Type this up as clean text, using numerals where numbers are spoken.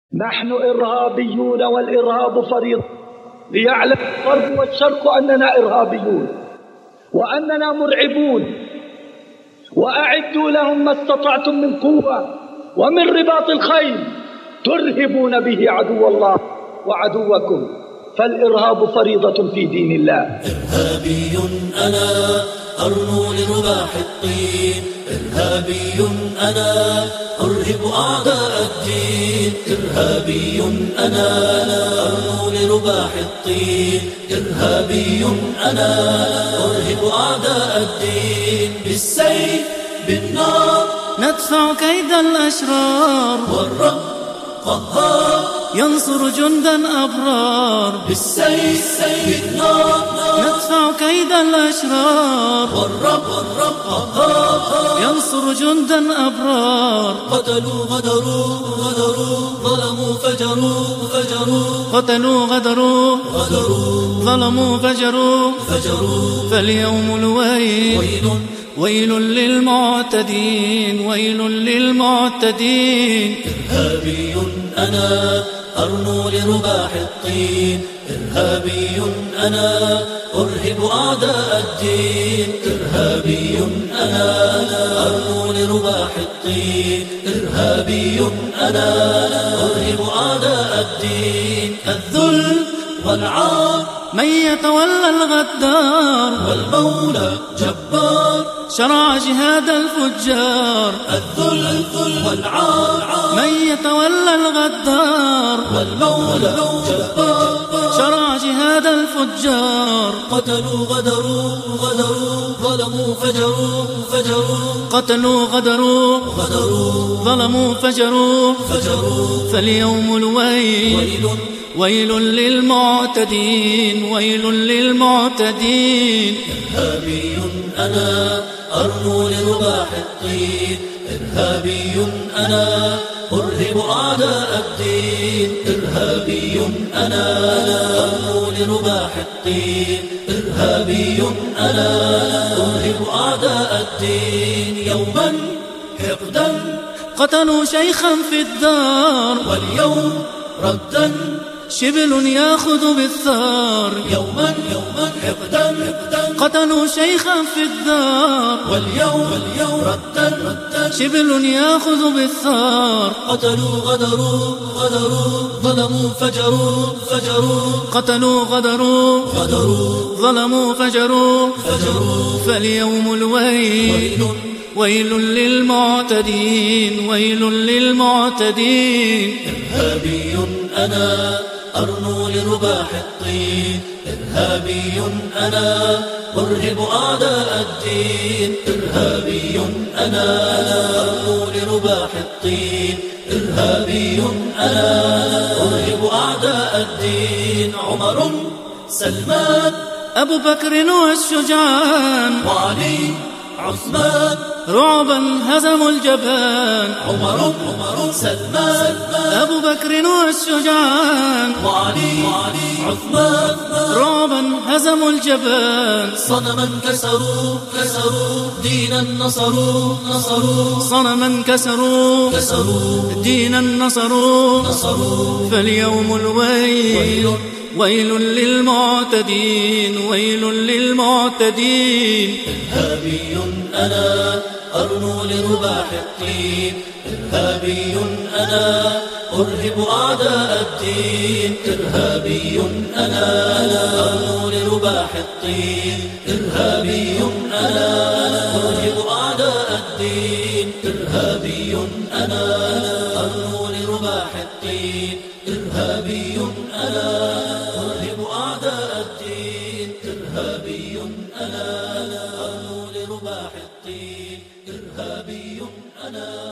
نحن إرهابيون والإرهاب فريضة، ليعلم الغرب والشرق أننا إرهابيون وأننا مرعبون، وأعدوا لهم ما استطعتم من قوة ومن رباط الخيل ترهبون به عدو الله وعدوكم، فالإرهاب فريضة في دين الله. إرهابي أنا أرنو لرباح الطين، إرهابي أنا أرهب أعداء الدين، إرهابي أنا أرنو لرباح الطين، إرهابي أنا أرهب أعداء الدين. بالسيف بالنار ندفع كيد الأشرار، والرب قهار ينصر جندا أبرار. بالسيف بالنار ندفع كيد الأشرار، والرب قهار ينصر جندا أبرار. قتلوا غدروا ظلموا فجروا قتلوا غدروا ظلموا فجروا. فاليوم الويل ويل للمعتدين، ويل للمعتدين. إرهابي أنا أرنو لرباح الطين، إرهابي أنا أرهب أعداء الدين، إرهابي أنا أرنو لرباح الطين، إرهابي أنا أرهب أعداء الدين. الذل والعار من يتولى الغدار، والمولى جبار شرع جهاد الفجار. الذل والعار من يتولى الغدار، والمولى جبار شرع جهاد الفجار. قتلوا غدروا ظلموا فجروا قتلوا غدروا ظلموا فجروا. فاليوم الويل ويل للمعتدين، ويل للمعتدين. إرهابي أنا أرنو لرباح الطين، إرهابي أنا أرهب أعداء الدين، إرهابي أنا أرنو لرباح الطين، إرهابي أنا أرهب أعداء الدين. يوما حقدا قتلوا شيخا في الدار، واليوم ردا شبل ياخذ بالثار. يوما حقدا قتلوا شيخا في الدار، واليوم ردا شبل ياخذ بالثار. قتلوا غدروا ظلموا فجروا قتلوا غدروا ظلموا فجروا. فاليوم الويل ويل للمعتدين، ويل للمعتدين. إرهابي أنا أرنو لرباح الطين، إرهابي أنا أرهب أعداء الدين، إرهابي أنا أرنو لرباح الطين، إرهابي أنا أرهب أعداء الدين. عمر سلمان أبو بكر والشجعان، وعلي عثمان رعبا هزموا الجبان. عمر سلمان أبو بكر والشجعان، وعلي عثمان رعبا هزموا الجبان. صنما كسروا دينا نصروا صنما كسروا دينا نصروا. فاليوم الويل ويل للمعتدين، ويل للمعتدين. إرهابي أنا أرنو لرباح الطين، إرهابي أنا أرهب أعداء الدين، إرهابي أنا أرنو لرباح الطين، إرهابي أنا أرهب أعداء الدين، إرهابي أنا أرنو لرباح الطين، إرهابي أنا أرهب أعداء الدين، إرهابي أنا أرنو لرباح الطين، إرهابي أنا